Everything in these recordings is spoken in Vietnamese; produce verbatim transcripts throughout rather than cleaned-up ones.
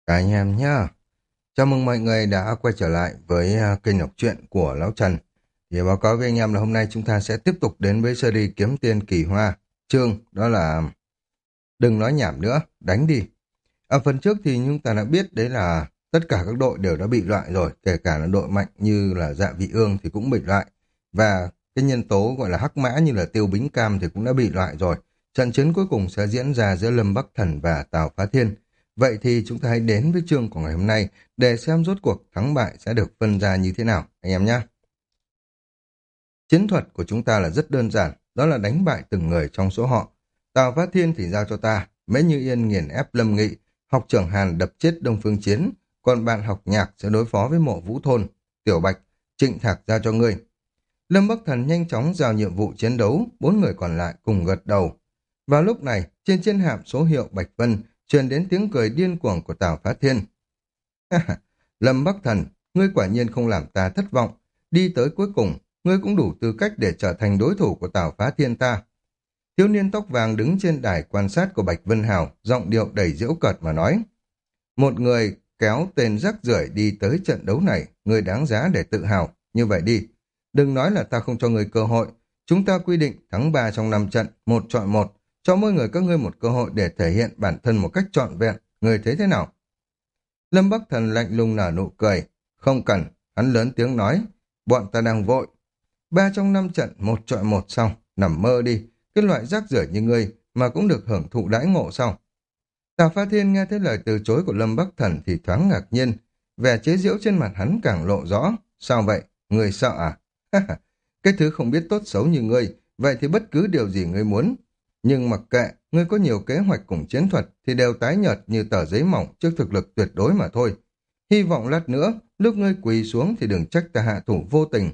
Cả anh em nhá. Chào mừng mọi người đã quay trở lại với à, kênh đọc truyện của Lão Trần. Thì báo cáo với anh em là hôm nay chúng ta sẽ tiếp tục đến với series Kiếm Tiên Kỳ Hoa. Chương đó là đừng nói nhảm nữa, đánh đi. Ở phần trước thì chúng ta đã biết đấy là tất cả các đội đều đã bị loại rồi, kể cả là đội mạnh như là Dạ Vị Ương thì cũng bị loại. Và cái nhân tố gọi là hắc mã như là Tiêu Bính Cam thì cũng đã bị loại rồi. Trận chiến cuối cùng sẽ diễn ra giữa Lâm Bắc Thần và Tào Phá Thiên. Vậy thì chúng ta hãy đến với chương của ngày hôm nay để xem rốt cuộc thắng bại sẽ được phân ra như thế nào, anh em nhé. Chiến thuật của chúng ta là rất đơn giản, đó là đánh bại từng người trong số họ. Tào Phá Thiên thì giao cho ta, Mễ Như Yên nghiền ép Lâm Nghị, học trưởng Hàn đập chết Đông Phương Chiến, còn bạn học nhạc sẽ đối phó với Mộ Vũ Thôn, Tiểu Bạch, Trịnh Thạc giao cho ngươi. Lâm Bắc Thần nhanh chóng giao nhiệm vụ chiến đấu, bốn người còn lại cùng gật đầu. Vào lúc này, trên chiến hạm số hiệu Bạch Vân truyền đến tiếng cười điên cuồng của Tào Phá Thiên. Lâm Bắc Thần, ngươi quả nhiên không làm ta thất vọng. Đi tới cuối cùng, ngươi cũng đủ tư cách để trở thành đối thủ của Tào Phá Thiên ta. Thiếu niên tóc vàng đứng trên đài quan sát của Bạch Vân Hào, giọng điệu đầy giễu cợt mà nói. Một người kéo tên rác rưởi đi tới trận đấu này, ngươi đáng giá để tự hào. Như vậy đi, đừng nói là ta không cho ngươi cơ hội. Chúng ta quy định thắng ba trong năm trận, một chọi một, cho mỗi người các ngươi một cơ hội để thể hiện bản thân một cách trọn vẹn. Ngươi thấy thế nào? Lâm Bắc Thần lạnh lùng nở nụ cười. Không cần, hắn lớn tiếng nói. Bọn ta đang vội. Ba trong năm trận, một chọi một xong, nằm mơ đi. Cái loại rác rưởi như ngươi mà cũng được hưởng thụ đãi ngộ xong. Tào Pha Thiên nghe thấy lời từ chối của Lâm Bắc Thần thì thoáng ngạc nhiên. Vẻ chế giễu trên mặt hắn càng lộ rõ. Sao vậy? Ngươi sợ à? Cái thứ không biết tốt xấu như ngươi, vậy thì bất cứ điều gì ngươi muốn. Nhưng mặc kệ, ngươi có nhiều kế hoạch cùng chiến thuật thì đều tái nhợt như tờ giấy mỏng trước thực lực tuyệt đối mà thôi. Hy vọng lát nữa, lúc ngươi quỳ xuống thì đừng trách ta hạ thủ vô tình.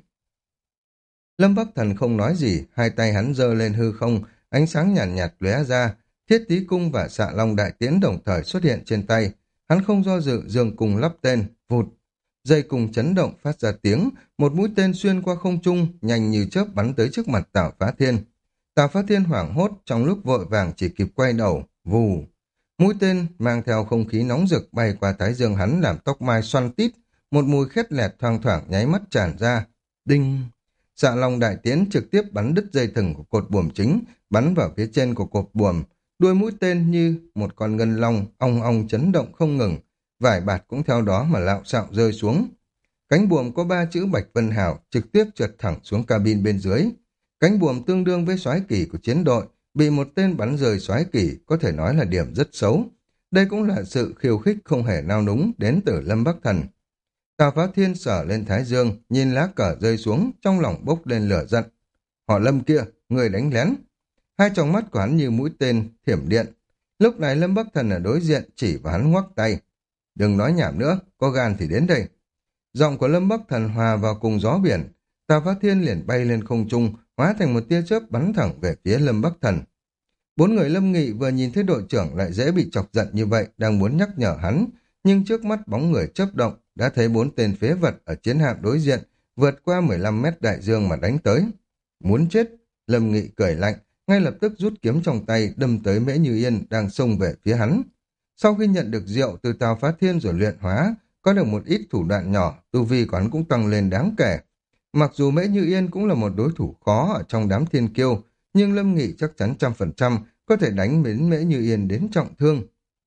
Lâm Bắc Thần không nói gì, hai tay hắn giơ lên hư không, ánh sáng nhàn nhạt, nhạt lóe ra, thiết tí cung và xạ long đại tiễn đồng thời xuất hiện trên tay. Hắn không do dự, giương cùng lắp tên, vụt. Dây cùng chấn động phát ra tiếng, một mũi tên xuyên qua không trung, nhanh như chớp bắn tới trước mặt Tào Phá Thiên. Tào Phá Thiên hoảng hốt, trong lúc vội vàng chỉ kịp quay đầu, vù. Mũi tên mang theo không khí nóng rực bay qua thái dương hắn làm tóc mai xoăn tít, một mùi khét lẹt thoang thoảng nháy mắt tràn ra. Đinh! Xạ long đại tiến trực tiếp bắn đứt dây thừng của cột buồm chính, bắn vào phía trên của cột buồm. Đuôi mũi tên như một con ngân long, ong ong chấn động không ngừng. Vải bạt cũng theo đó mà lạo xạo rơi xuống. Cánh buồm có ba chữ Bạch Vân Hào trực tiếp trượt thẳng xuống cabin bên dưới. Cánh buồm tương đương với soái kỷ của chiến đội, bị một tên bắn rời soái kỷ có thể nói là điểm rất xấu. Đây cũng là sự khiêu khích không hề nao núng đến từ Lâm Bắc Thần. Tào Phá Thiên sở lên thái dương, nhìn lá cờ rơi xuống, trong lòng bốc lên lửa giận. Họ Lâm kia, người đánh lén. Hai tròng mắt của hắn như mũi tên, thiểm điện. Lúc này Lâm Bắc Thần ở đối diện chỉ vào hắn ngoắc tay. Đừng nói nhảm nữa, có gan thì đến đây. Giọng của Lâm Bắc Thần hòa vào cùng gió biển. Tào Phá Thiên liền bay lên không trung, hóa thành một tia chớp bắn thẳng về phía Lâm Bắc Thần. Bốn người Lâm Nghị vừa nhìn thấy đội trưởng lại dễ bị chọc giận như vậy, đang muốn nhắc nhở hắn, nhưng trước mắt bóng người chớp động, đã thấy bốn tên phế vật ở chiến hạm đối diện, vượt qua mười lăm mét đại dương mà đánh tới. Muốn chết, Lâm Nghị cười lạnh, ngay lập tức rút kiếm trong tay đâm tới Mễ Như Yên đang xông về phía hắn. Sau khi nhận được rượu từ Tào Phá Thiên rồi luyện hóa, có được một ít thủ đoạn nhỏ, tu vi của hắn cũng tăng lên đáng kể. Mặc dù Mễ Như Yên cũng là một đối thủ khó ở trong đám thiên kiêu, nhưng Lâm Nghị chắc chắn trăm phần trăm có thể đánh đến Mễ Như Yên đến trọng thương.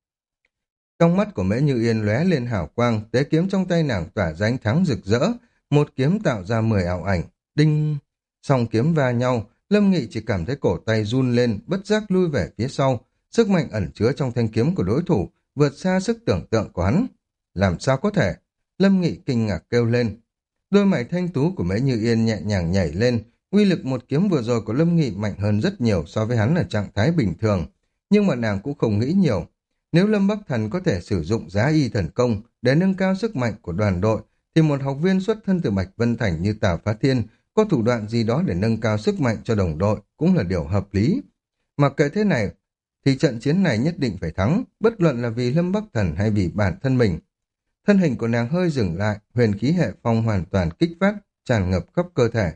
Trong mắt của Mễ Như Yên lóe lên hào quang, tế kiếm trong tay nàng tỏa ra ánh thắng rực rỡ, một kiếm tạo ra mười ảo ảnh. Đinh! Song kiếm va nhau, Lâm Nghị chỉ cảm thấy cổ tay run lên, bất giác lui về phía sau. Sức mạnh ẩn chứa trong thanh kiếm của đối thủ vượt xa sức tưởng tượng của hắn. Làm sao có thể? Lâm Nghị kinh ngạc kêu lên. Đôi mày thanh tú của Mễ Như Yên nhẹ nhàng nhảy lên, uy lực một kiếm vừa rồi của Lâm Nghị mạnh hơn rất nhiều so với hắn ở trạng thái bình thường, nhưng mà nàng cũng không nghĩ nhiều. Nếu Lâm Bắc Thần có thể sử dụng giá y thần công để nâng cao sức mạnh của đoàn đội, thì một học viên xuất thân từ Bạch Vân Thành như Tào Phá Thiên có thủ đoạn gì đó để nâng cao sức mạnh cho đồng đội cũng là điều hợp lý. Mặc kệ thế này, thì trận chiến này nhất định phải thắng, bất luận là vì Lâm Bắc Thần hay vì bản thân mình. Thân hình của nàng hơi dừng lại, huyền khí hệ phong hoàn toàn kích phát, tràn ngập khắp cơ thể.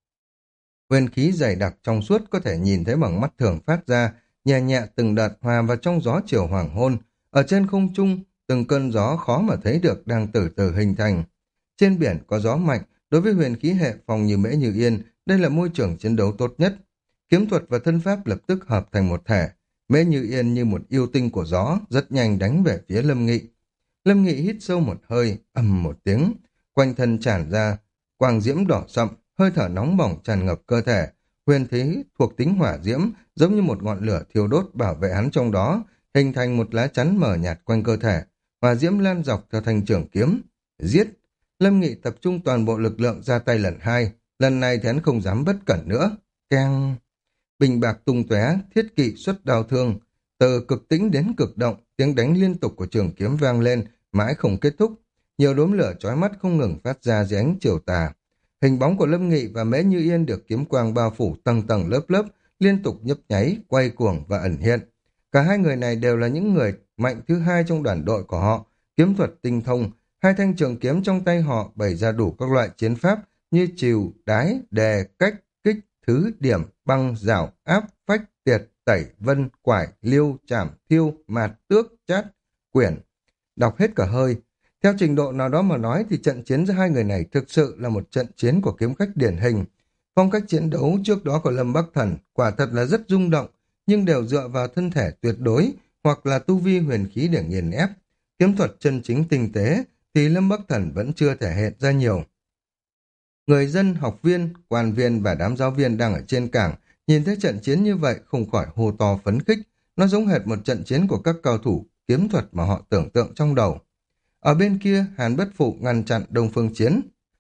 Huyền khí dày đặc trong suốt có thể nhìn thấy bằng mắt thường phát ra, nhẹ nhẹ từng đợt hòa vào trong gió chiều hoàng hôn. Ở trên không trung, từng cơn gió khó mà thấy được đang từ từ hình thành. Trên biển có gió mạnh, đối với huyền khí hệ phòng như Mễ Như Yên, đây là môi trường chiến đấu tốt nhất. Kiếm thuật và thân pháp lập tức hợp thành một thể. Mễ Như Yên như một yêu tinh của gió, rất nhanh đánh về phía Lâm Nghị. Lâm Nghị hít sâu một hơi, ầm một tiếng, quanh thân tràn ra quang diễm đỏ sậm, hơi thở nóng bỏng tràn ngập cơ thể. Huyền khí thuộc tính hỏa diễm, giống như một ngọn lửa thiêu đốt bảo vệ hắn trong đó, hình thành một lá chắn mờ nhạt quanh cơ thể. Hỏa diễm lan dọc theo thanh trường kiếm. Giết! Lâm Nghị tập trung toàn bộ lực lượng ra tay lần hai, lần này thì hắn không dám bất cẩn nữa. Keng! Bình bạc tung tóe, thiết kỵ xuất đao thương. Từ cực tĩnh đến cực động, tiếng đánh liên tục của trường kiếm vang lên, mãi không kết thúc. Nhiều đốm lửa chói mắt không ngừng phát ra dưới ánh chiều tà. Hình bóng của Lâm Nghị và Mễ Như Yên được kiếm quang bao phủ tầng tầng lớp lớp, liên tục nhấp nháy, quay cuồng và ẩn hiện. Cả hai người này đều là những người mạnh thứ hai trong đoàn đội của họ, kiếm thuật tinh thông. Hai thanh trường kiếm trong tay họ bày ra đủ các loại chiến pháp như trìu, đái, đề, cách, kích, thứ, điểm, băng, rảo, áp, phách, tiệt, tẩy, vân, quải, liêu, chảm, thiêu, mạt, tước, chát, quyển. Đọc hết cả hơi. Theo trình độ nào đó mà nói thì trận chiến giữa hai người này thực sự là một trận chiến của kiếm khách điển hình. Phong cách chiến đấu trước đó của Lâm Bắc Thần quả thật là rất rung động, nhưng đều dựa vào thân thể tuyệt đối hoặc là tu vi huyền khí để nghiền ép. Kiếm thuật chân chính tinh tế thì Lâm Bắc Thần vẫn chưa thể hiện ra nhiều. Người dân, học viên, quan viên và đám giáo viên đang ở trên cảng nhìn thấy trận chiến như vậy không khỏi hô to phấn khích. Nó giống hệt một trận chiến của các cao thủ kiếm thuật mà họ tưởng tượng trong đầu. Ở bên kia, Hàn Bất Phụ ngăn chặn Đông Phương Chiến.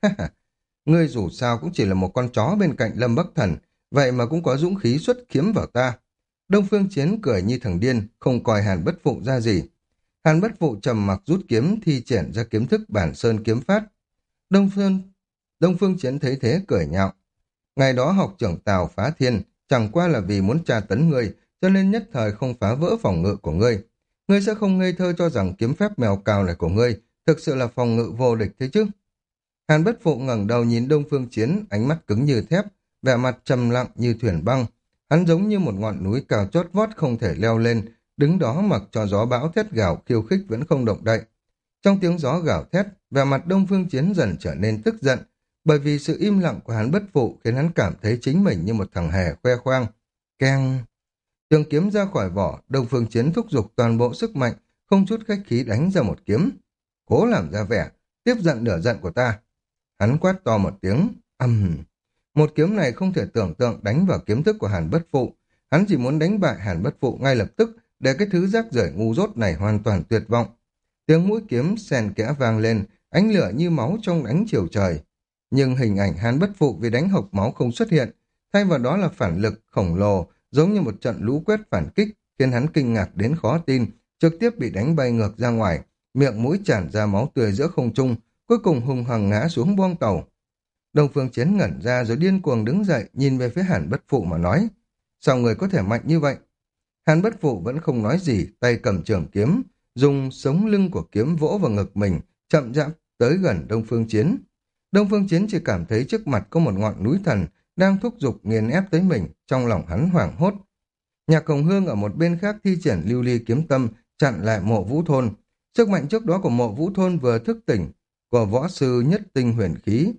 Ngươi dù sao cũng chỉ là một con chó bên cạnh Lâm Bắc Thần, vậy mà cũng có dũng khí xuất kiếm vào ta. Đông Phương Chiến cười như thằng điên, không coi Hàn Bất Phụ ra gì. Hàn Bất Phụ trầm mặc rút kiếm thi triển ra kiếm thức bản sơn kiếm phát. Đông Phương, Đông Phương Chiến thấy thế cười nhạo. Ngày đó học trưởng Tào phá thiên, chẳng qua là vì muốn tra tấn ngươi, cho nên nhất thời không phá vỡ phòng ngự của ngươi. Ngươi sẽ không ngây thơ cho rằng kiếm phép mèo cào này của ngươi thực sự là phòng ngự vô địch thế chứ. Hàn Bất Phụ ngẩng đầu nhìn Đông Phương Chiến, ánh mắt cứng như thép, vẻ mặt trầm lặng như thuyền băng. Hắn giống như một ngọn núi cao chót vót không thể leo lên, đứng đó mặc cho gió bão thét gào khiêu khích vẫn không động đậy. Trong tiếng gió gào thét, vẻ mặt Đông Phương Chiến dần trở nên tức giận, bởi vì sự im lặng của hắn Bất Phụ khiến hắn cảm thấy chính mình như một thằng hề khoe khoang. Keng! Trường kiếm ra khỏi vỏ, Đông Phương Chiến thúc giục toàn bộ sức mạnh, không chút khách khí đánh ra một kiếm. Cố làm ra vẻ, tiếp giận nửa giận của ta. Hắn quát to một tiếng, ầm. Một kiếm này không thể tưởng tượng đánh vào kiếm thức của Hàn Bất Phụ. Hắn chỉ muốn đánh bại Hàn Bất Phụ ngay lập tức, để cái thứ rác rưởi ngu dốt này hoàn toàn tuyệt vọng. Tiếng mũi kiếm xen kẽ vang lên, ánh lửa như máu trong ánh chiều trời. Nhưng hình ảnh Hàn Bất Phụ vì đánh hộc máu không xuất hiện, thay vào đó là phản lực khổng lồ, giống như một trận lũ quét phản kích, khiến hắn kinh ngạc đến khó tin, trực tiếp bị đánh bay ngược ra ngoài, miệng mũi tràn ra máu tươi giữa không trung, cuối cùng hùng hằng ngã xuống boong tàu. Đông Phương Chiến ngẩn ra rồi điên cuồng đứng dậy, nhìn về phía Hàn Bất Phụ mà nói, sao người có thể mạnh như vậy? Hàn Bất Phụ vẫn không nói gì, tay cầm trường kiếm, dùng sống lưng của kiếm vỗ vào ngực mình, chậm rãi tới gần Đông Phương Chiến. Đông Phương Chiến chỉ cảm thấy trước mặt có một ngọn núi thần đang thúc giục nghiền ép tới mình, trong lòng hắn hoảng hốt. Nhạc Hồng Hương ở một bên khác thi triển lưu ly kiếm tâm, chặn lại Mộ Vũ Thôn. Sức mạnh trước đó của Mộ Vũ Thôn vừa thức tỉnh, của võ sư nhất tinh huyền khí,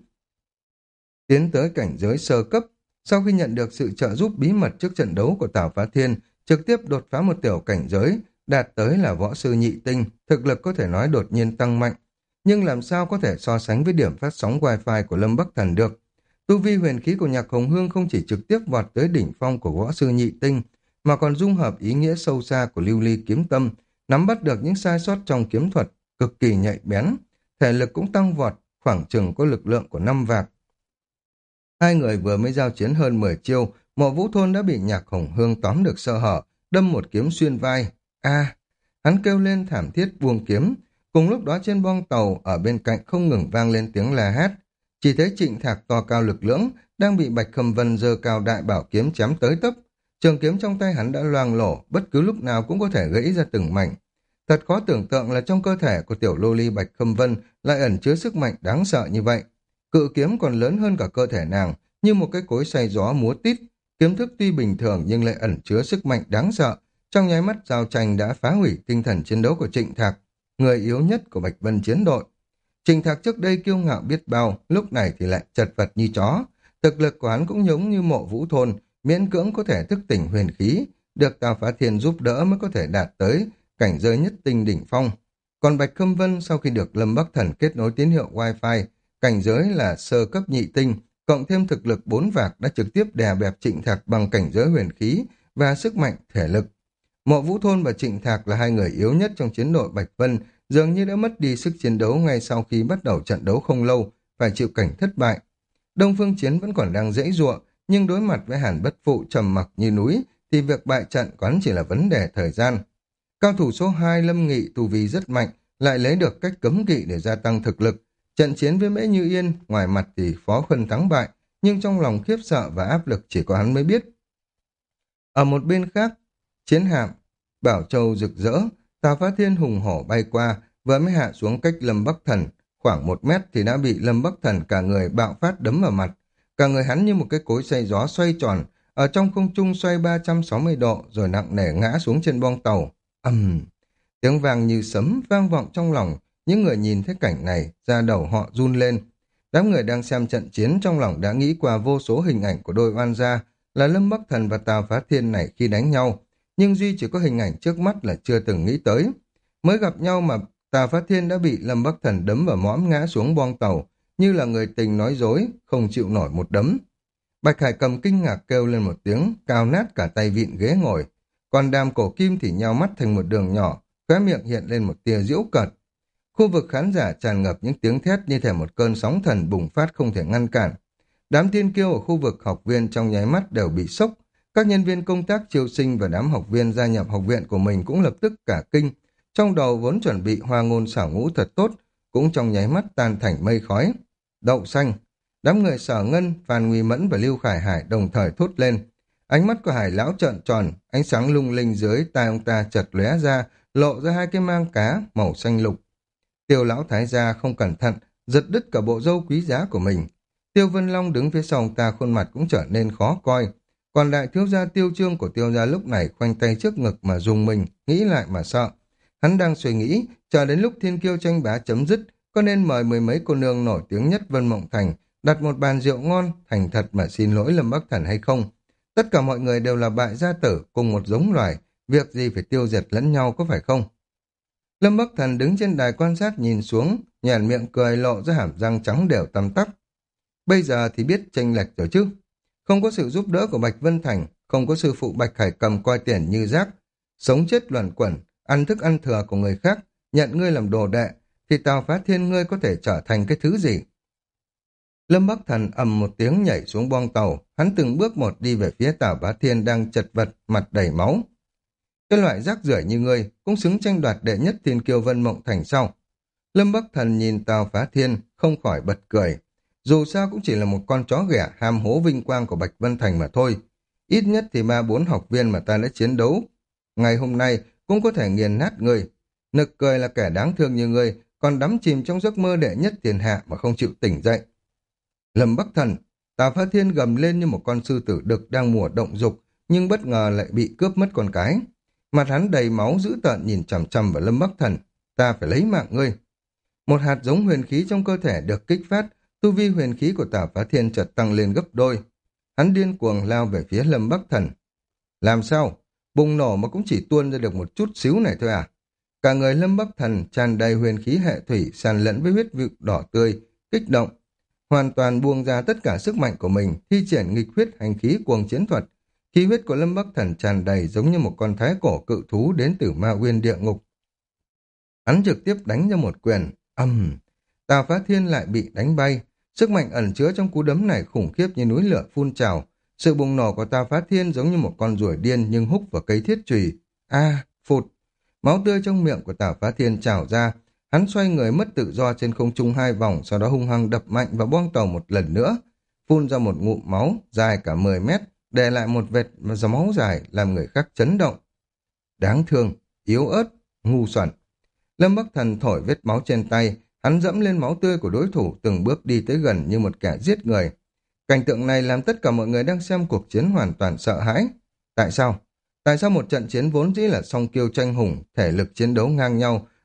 tiến tới cảnh giới sơ cấp. Sau khi nhận được sự trợ giúp bí mật trước trận đấu của Tào Phá Thiên, trực tiếp đột phá một tiểu cảnh giới, đạt tới là võ sư nhị tinh, thực lực có thể nói đột nhiên tăng mạnh. Nhưng làm sao có thể so sánh với điểm phát sóng wifi của Lâm Bắc Thần được? Tu vi huyền khí của Nhạc Hồng Hương không chỉ trực tiếp vọt tới đỉnh phong của võ sư nhị tinh, mà còn dung hợp ý nghĩa sâu xa của lưu ly kiếm tâm, nắm bắt được những sai sót trong kiếm thuật, cực kỳ nhạy bén. Thể lực cũng tăng vọt, khoảng chừng có lực lượng của năm vạc. Hai người vừa mới giao chiến hơn mười chiêu, Mộ Vũ Thôn đã bị Nhạc Hồng Hương tóm được sơ hở, đâm một kiếm xuyên vai. A! Hắn kêu lên thảm thiết buông kiếm. Cùng lúc đó trên boong tàu ở bên cạnh không ngừng vang lên tiếng la hét. Chỉ thấy Trịnh Thạc to cao lực lưỡng đang bị Bạch Khâm Vân giơ cao đại bảo kiếm chém tới tấp. Trường kiếm trong tay hắn đã loang lổ, bất cứ lúc nào cũng có thể gãy ra từng mảnh. Thật khó tưởng tượng là trong cơ thể của tiểu lô ly Bạch Khâm Vân lại ẩn chứa sức mạnh đáng sợ như vậy. Cự kiếm còn lớn hơn cả cơ thể nàng, như một cái cối xay gió múa tít. Kiếm thức tuy bình thường nhưng lại ẩn chứa sức mạnh đáng sợ. Trong nháy mắt giao tranh đã phá hủy tinh thần chiến đấu của Trịnh Thạc. người yếu nhất của Bạch Vân chiến đội. Trình Thạc trước đây kiêu ngạo biết bao, lúc này thì lại chật vật như chó. Thực lực của hắn cũng giống như Mộ Vũ Thôn, miễn cưỡng có thể thức tỉnh huyền khí, được Tào Phá Thiên giúp đỡ mới có thể đạt tới cảnh giới nhất tinh đỉnh phong. Còn Bạch Khâm Vân sau khi được Lâm Bắc Thần kết nối tín hiệu Wi-Fi, cảnh giới là sơ cấp nhị tinh, cộng thêm thực lực bốn vạc đã trực tiếp đè bẹp Trịnh Thạc bằng cảnh giới huyền khí và sức mạnh thể lực. Mộ Vũ Thôn và Trịnh Thạc là hai người yếu nhất trong chiến đội Bạch Vân, dường như đã mất đi sức chiến đấu ngay sau khi bắt đầu trận đấu không lâu, phải chịu cảnh thất bại. Đông Phương Chiến vẫn còn đang dãy giụa, nhưng đối mặt với Hàn Bất Phụ trầm mặc như núi, thì việc bại trận của hắn chỉ là vấn đề thời gian. Cao thủ số hai Lâm Nghị tu vi rất mạnh, lại lấy được cách cấm kỵ để gia tăng thực lực. Trận chiến với Mễ Như Yên, ngoài mặt thì Phó Khuân thắng bại, nhưng trong lòng khiếp sợ và áp lực chỉ có hắn mới biết. Ở một bên khác, chiến hạm Bảo Châu rực rỡ, Tào Phá Thiên hùng hổ bay qua, vừa mới hạ xuống cách Lâm Bắc Thần khoảng một mét thì đã bị Lâm Bắc Thần cả người bạo phát đấm vào mặt. Cả người hắn như một cái cối xay gió xoay tròn, ở trong không trung xoay ba trăm sáu mươi độ rồi nặng nề ngã xuống trên boong tàu. Ầm! Uhm. Tiếng vang như sấm vang vọng trong lòng, những người nhìn thấy cảnh này, da đầu họ run lên. Đám người đang xem trận chiến trong lòng đã nghĩ qua vô số hình ảnh của đôi oan gia là Lâm Bắc Thần và Tào Phá Thiên này khi đánh nhau, nhưng duy chỉ có hình ảnh trước mắt là chưa từng nghĩ tới. Mới gặp nhau mà Tào Phá Thiên đã bị Lâm Bắc Thần đấm vào mõm ngã xuống boong tàu, như là người tình nói dối, không chịu nổi một đấm. Bạch Hải Cầm kinh ngạc kêu lên một tiếng, cào nát cả tay vịn ghế ngồi. Còn Đàm Cổ Kim thì nhao mắt thành một đường nhỏ, khóe miệng hiện lên một tia giễu cợt. Khu vực khán giả tràn ngập những tiếng thét như thể một cơn sóng thần bùng phát không thể ngăn cản. Đám thiên kiêu ở khu vực học viên trong nháy mắt đều bị sốc. Các nhân viên công tác chiêu sinh và đám học viên gia nhập học viện của mình cũng lập tức cả kinh. Trong đầu vốn chuẩn bị hoa ngôn xảo ngũ thật tốt, cũng trong nháy mắt tan thành mây khói. Đậu xanh! Đám người Sở Ngân, Phan Nguy Mẫn và Lưu Khải Hải đồng thời thốt lên. Ánh mắt của Hải lão trợn tròn, ánh sáng lung linh dưới tai ông ta chợt lóe ra, lộ ra hai cái mang cá màu xanh lục. Tiêu lão thái gia không cẩn thận, giật đứt cả bộ râu quý giá của mình. Tiêu Vân Long đứng phía sau ông ta, khuôn mặt cũng trở nên khó coi. Còn đại thiếu gia Tiêu Trương của Tiêu gia lúc này khoanh tay trước ngực mà dùng mình, nghĩ lại mà sợ. Hắn đang suy nghĩ, chờ đến lúc thiên kiêu tranh bá chấm dứt, có nên mời mười mấy cô nương nổi tiếng nhất Vân Mộng Thành, đặt một bàn rượu ngon, thành thật mà xin lỗi Lâm Bắc Thần hay không. Tất cả mọi người đều là bại gia tử, cùng một giống loài, việc gì phải tiêu diệt lẫn nhau có phải không? Lâm Bắc Thần đứng trên đài quan sát nhìn xuống, nhàn miệng cười lộ ra hàm răng trắng đều tăm tắp. Bây giờ thì biết chênh lệch rồi chứ. Không có sự giúp đỡ của Bạch Vân Thành, không có sư phụ Bạch Hải Cầm coi tiền như rác, sống chết luẩn quẩn, ăn thức ăn thừa của người khác, nhận ngươi làm đồ đệ, thì Tào Phá Thiên ngươi có thể trở thành cái thứ gì? Lâm Bắc Thần ầm một tiếng nhảy xuống boong tàu, hắn từng bước một đi về phía Tào Phá Thiên đang chật vật, mặt đầy máu. Cái loại rác rưởi như ngươi cũng xứng tranh đoạt đệ nhất thiên kiêu Vân Mộng Thành sau. Lâm Bắc Thần nhìn Tào Phá Thiên không khỏi bật cười. Dù sao cũng chỉ là một con chó ghẻ ham hố vinh quang của Bạch Vân Thành mà thôi. Ít nhất thì ba bốn học viên mà ta đã chiến đấu ngày hôm nay cũng có thể nghiền nát ngươi. Nực cười là kẻ đáng thương như ngươi còn đắm chìm trong giấc mơ đệ nhất thiên hạ mà không chịu tỉnh dậy. Lâm Bắc Thần, Tào Phá Thiên gầm lên như một con sư tử đực đang mùa động dục, nhưng bất ngờ lại bị cướp mất con cái. Mặt hắn đầy máu dữ tợn nhìn chằm chằm vào Lâm Bắc Thần. Ta phải lấy mạng ngươi. Một hạt giống huyền khí trong cơ thể được kích phát, tu vi huyền khí của Tào Phá Thiên chợt tăng lên gấp đôi. Hắn điên cuồng lao về phía Lâm Bắc Thần. Làm sao? Bùng nổ mà cũng chỉ tuôn ra được một chút xíu này thôi à? Cả người Lâm Bắc Thần tràn đầy huyền khí hệ thủy sàn lẫn với huyết vụ đỏ tươi, kích động. Hoàn toàn buông ra tất cả sức mạnh của mình, thi triển nghịch huyết hành khí cuồng chiến thuật. Khí huyết của Lâm Bắc Thần tràn đầy giống như một con thái cổ cự thú đến từ ma uyên địa ngục. Hắn trực tiếp đánh ra một quyền, âm. Uhm. Tào Phá Thiên lại bị đánh bay. Sức mạnh ẩn chứa trong cú đấm này khủng khiếp như núi lửa phun trào. Sự bùng nổ của Tào Phá Thiên giống như một con ruồi điên nhưng húc vào cây thiết chùy. A, à, phụt. Máu tươi trong miệng của Tào Phá Thiên trào ra. Hắn xoay người mất tự do trên không trung hai vòng, sau đó hung hăng đập mạnh vào boong tàu một lần nữa, phun ra một ngụm máu dài cả mười mét, để lại một vệt dòng máu dài làm người khác chấn động. Đáng thương, yếu ớt, ngu xuẩn. Lâm Bắc Thần thổi vết máu trên tay, hắn dẫm lên máu tươi của đối thủ, từng bước đi tới gần như một kẻ giết người. Cảnh tượng này làm tất cả mọi người đang xem cuộc chiến hoàn toàn sợ hãi. Tại sao? Tại sao một trận chiến vốn dĩ là song kiêu tranh hùng, thể lực chiến đấu ngang nhau,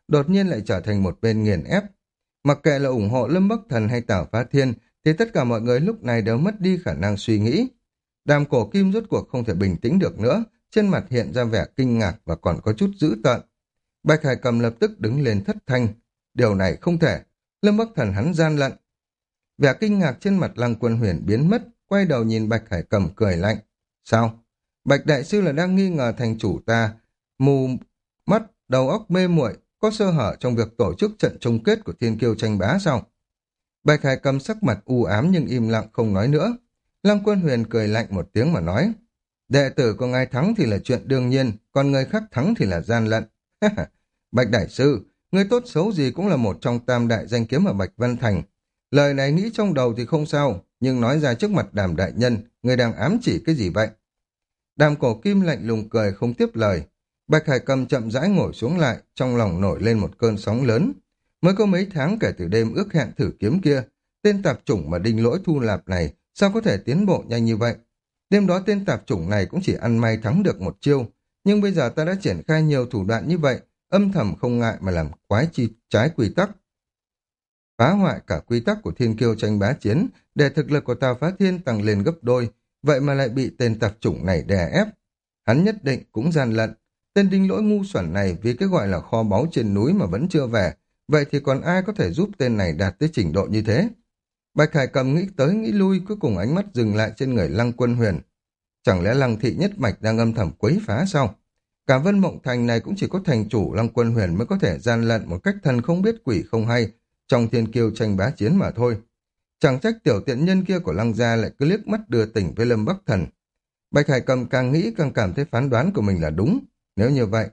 đột nhiên lại trở thành một bên nghiền ép. Mặc kệ là ủng hộ Lâm Bắc Thần hay Tào Phá Thiên, thì tất cả mọi người lúc này đều mất đi khả năng suy nghĩ. Đàm Cổ Kim rốt cuộc không thể bình tĩnh được nữa, trên mặt hiện ra vẻ kinh ngạc và còn có chút dữ tợn. Bạch Hải Cầm lập tức đứng lên thất thanh. Điều này không thể, Lâm Bắc Thần hắn gian lận. Vẻ kinh ngạc trên mặt Lăng Quân Huyền biến mất, quay đầu nhìn Bạch Hải Cầm cười lạnh. Sao? Bạch Đại Sư là đang nghi ngờ thành chủ ta, mù mắt, đầu óc mê muội, có sơ hở trong việc tổ chức trận chung kết của Thiên Kiêu tranh bá sao? Bạch Hải Cầm sắc mặt u ám nhưng im lặng không nói nữa. Lăng Quân Huyền cười lạnh một tiếng mà nói. Đệ tử của ngài thắng thì là chuyện đương nhiên, còn người khác thắng thì là gian lận. Bạch Đại Sư, người tốt xấu gì cũng là một trong tam đại danh kiếm ở Bạch Vân Thành. Lời này nghĩ trong đầu thì không sao, nhưng nói ra trước mặt Đàm đại nhân, người đang ám chỉ cái gì vậy? Đàm Cổ Kim lạnh lùng cười không tiếp lời. Bạch Hải Cầm chậm rãi ngồi xuống lại, trong lòng nổi lên một cơn sóng lớn. Mới có mấy tháng kể từ đêm ước hẹn thử kiếm kia, tên tạp chủng mà Đinh Lỗi thu nạp này sao có thể tiến bộ nhanh như vậy? Đêm đó tên tạp chủng này cũng chỉ ăn may thắng được một chiêu, nhưng bây giờ ta đã triển khai nhiều thủ đoạn như vậy, âm thầm không ngại mà làm quái chi trái quy tắc. Phá hoại cả quy tắc của Thiên Kiêu tranh bá chiến, để thực lực của Tào Phá Thiên tăng lên gấp đôi, vậy mà lại bị tên tạp chủng này đè ép. Hắn nhất định cũng gian lận. Tên Đinh Lỗi ngu xuẩn này vì cái gọi là kho báu trên núi mà vẫn chưa về, vậy thì còn ai có thể giúp tên này đạt tới trình độ như thế? Bạch Hải Cầm nghĩ tới nghĩ lui, cuối cùng ánh mắt dừng lại trên người Lăng Quân Huyền. Chẳng lẽ Lăng Thị Nhất Mạch đang âm thầm quấy phá sao? Cả Vân Mộng Thành này cũng chỉ có thành chủ Lăng Quân Huyền mới có thể gian lận một cách thần không biết quỷ không hay trong Thiên Kiêu tranh bá chiến mà thôi. Chẳng trách tiểu tiện nhân kia của Lăng gia lại cứ liếc mắt đưa tỉnh với Lâm Bắc Thần. Bạch Hải Cầm càng nghĩ càng cảm thấy phán đoán của mình là đúng. Nếu như vậy,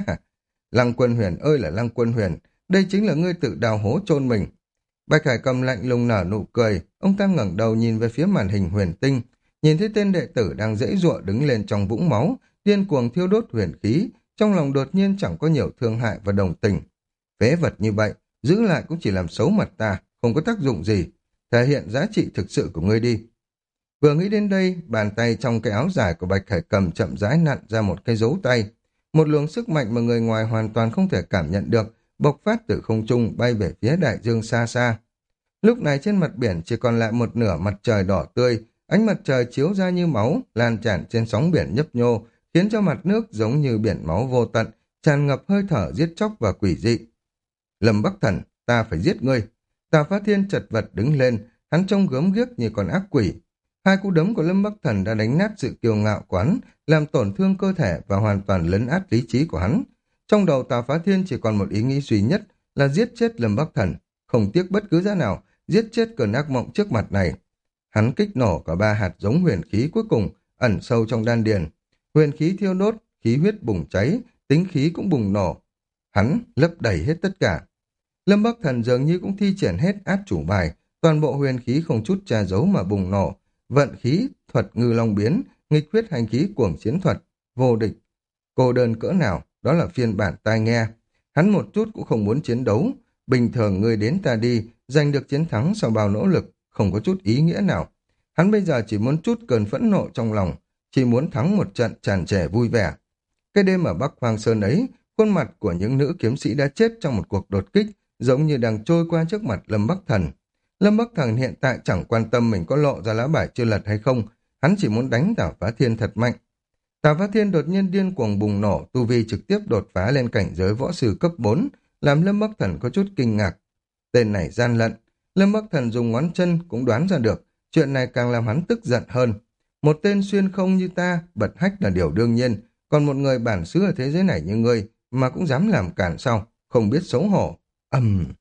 Lăng Quân Huyền ơi là Lăng Quân Huyền, đây chính là ngươi tự đào hố chôn mình. Bạch Hải Cầm lạnh lùng nở nụ cười, ông ta ngẩng đầu nhìn về phía màn hình huyền tinh, nhìn thấy tên đệ tử đang giãy giụa đứng lên trong vũng máu, điên cuồng thiêu đốt huyền khí, trong lòng đột nhiên chẳng có nhiều thương hại và đồng tình. Phế vật như vậy, giữ lại cũng chỉ làm xấu mặt ta, không có tác dụng gì, thể hiện giá trị thực sự của ngươi đi. Vừa nghĩ đến đây, bàn tay trong cái áo dài của Bạch Hải Cầm chậm rãi nặn ra một cái dấu tay. Một luồng sức mạnh mà người ngoài hoàn toàn không thể cảm nhận được, bộc phát từ không trung bay về phía đại dương xa xa. Lúc này trên mặt biển chỉ còn lại một nửa mặt trời đỏ tươi, ánh mặt trời chiếu ra như máu, lan tràn trên sóng biển nhấp nhô, khiến cho mặt nước giống như biển máu vô tận, tràn ngập hơi thở giết chóc và quỷ dị. Lâm Bắc Thần, ta phải giết ngươi. Tào Phá Thiên chật vật đứng lên, hắn trông gớm ghiếc như con ác quỷ. Hai cú đấm của Lâm Bắc Thần đã đánh nát sự kiêu ngạo của hắn, làm tổn thương cơ thể và hoàn toàn lấn át lý trí của hắn. Trong đầu Tào Phá Thiên chỉ còn một ý nghĩ duy nhất là giết chết Lâm Bắc Thần, không tiếc bất cứ giá nào, giết chết cơn ác mộng trước mặt này. Hắn kích nổ cả ba hạt giống huyền khí cuối cùng ẩn sâu trong đan điền. Huyền khí thiêu đốt, khí huyết bùng cháy, tính khí cũng bùng nổ. Hắn lấp đầy hết tất cả. Lâm Bắc Thần dường như cũng thi triển hết át chủ bài, toàn bộ huyền khí không chút che giấu mà bùng nổ. Vận khí, thuật ngư long biến, nghịch huyết hành khí cuồng chiến thuật, vô địch. Cô đơn cỡ nào, đó là phiên bản tai nghe. Hắn một chút cũng không muốn chiến đấu. Bình thường người đến ta đi, giành được chiến thắng sau bao nỗ lực, không có chút ý nghĩa nào. Hắn bây giờ chỉ muốn chút cơn phẫn nộ trong lòng, chỉ muốn thắng một trận tràn trề vui vẻ. Cái đêm ở Bắc Hoang Sơn ấy, khuôn mặt của những nữ kiếm sĩ đã chết trong một cuộc đột kích, giống như đang trôi qua trước mặt Lâm Bắc Thần. Lâm Bắc Thần hiện tại chẳng quan tâm mình có lộ ra lá bài chưa lật hay không, hắn chỉ muốn đánh Tào Phá Thiên thật mạnh. Tào Phá Thiên đột nhiên điên cuồng bùng nổ, tu vi trực tiếp đột phá lên cảnh giới võ sư cấp bốn, làm Lâm Bắc Thần có chút kinh ngạc. Tên này gian lận, Lâm Bắc Thần dùng ngón chân cũng đoán ra được, chuyện này càng làm hắn tức giận hơn. Một tên xuyên không như ta, bật hách là điều đương nhiên, còn một người bản xứ ở thế giới này như ngươi mà cũng dám làm cản sao, không biết xấu hổ. Ầm. Uhm.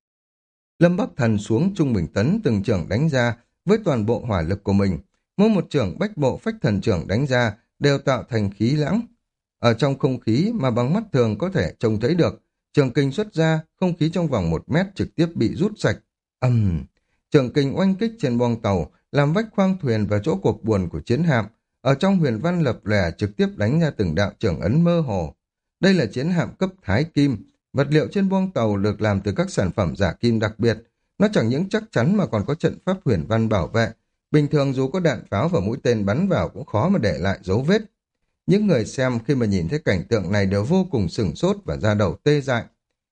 Lâm Bắc Thần xuống trung bình tấn từng trưởng đánh ra với toàn bộ hỏa lực của mình. Mỗi một trưởng bách bộ phách thần trưởng đánh ra đều tạo thành khí lãng. Ở trong không khí mà bằng mắt thường có thể trông thấy được. Trường kình xuất ra, không khí trong vòng một mét trực tiếp bị rút sạch. Ầm. Uhm. Trường kình oanh kích trên boong tàu, làm vách khoang thuyền và chỗ cuộc buồn của chiến hạm. Ở trong huyền văn lập lòe trực tiếp đánh ra từng đạo trưởng ấn mơ hồ. Đây là chiến hạm cấp Thái Kim. Vật liệu trên boong tàu được làm từ các sản phẩm giả kim đặc biệt. Nó chẳng những chắc chắn mà còn có trận pháp huyền văn bảo vệ. Bình thường dù có đạn pháo và mũi tên bắn vào cũng khó mà để lại dấu vết. Những người xem khi mà nhìn thấy cảnh tượng này đều vô cùng sửng sốt và da đầu tê dại.